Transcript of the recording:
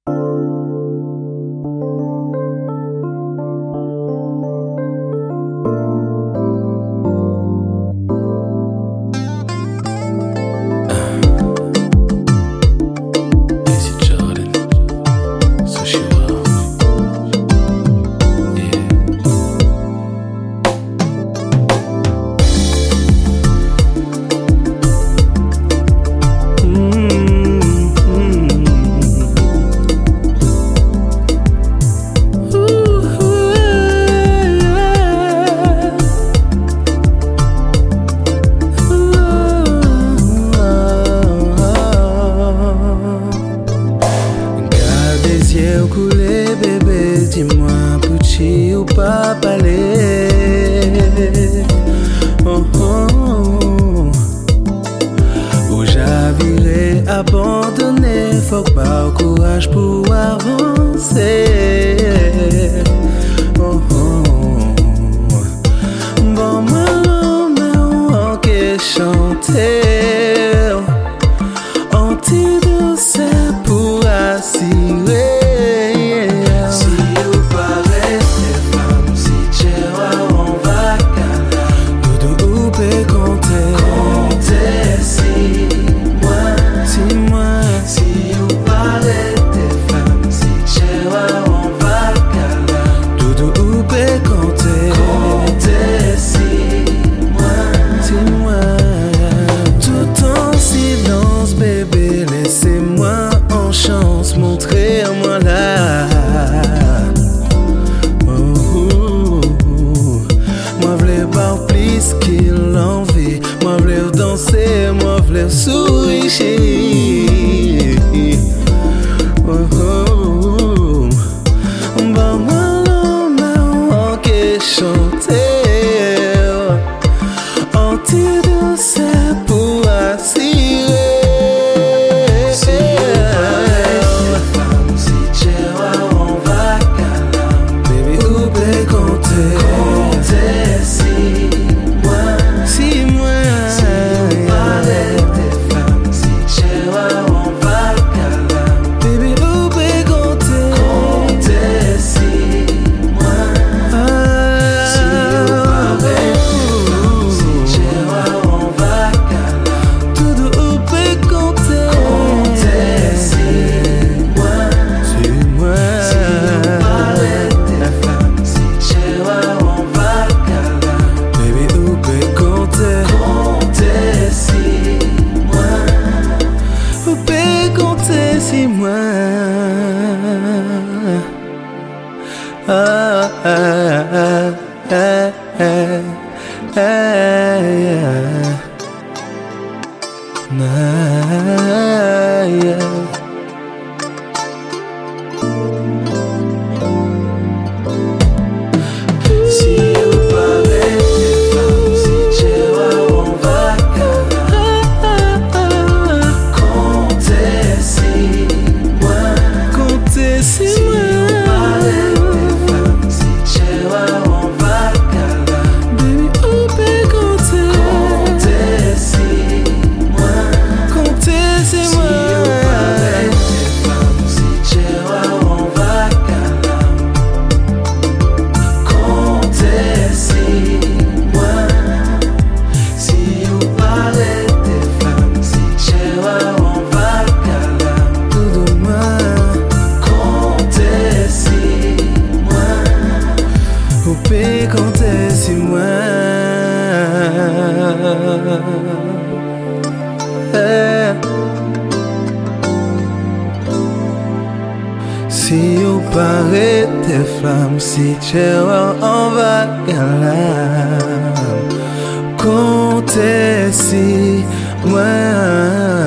Dis-moi, petit ou pas parler. Oh, oh, oh. Ou j'avirais abandonné. Faut pas au courage pour avancer. Oh, oh, oh. Bon, maman, ok, chanter. Anti-douce pour assurer. Montrez-moi là. Oh, oh, oh. Moi v'lais pas plus qu'il l'envie. Moi v'lais danser, moi v'lais sourire. Oh, oh, oh. Bah moi non, ok, chanter. Anti-douce pour assurer. Ah, ah, ah, ah, ah, ah, yeah. Si vous parlez des femmes, si tu en va comptez si moi.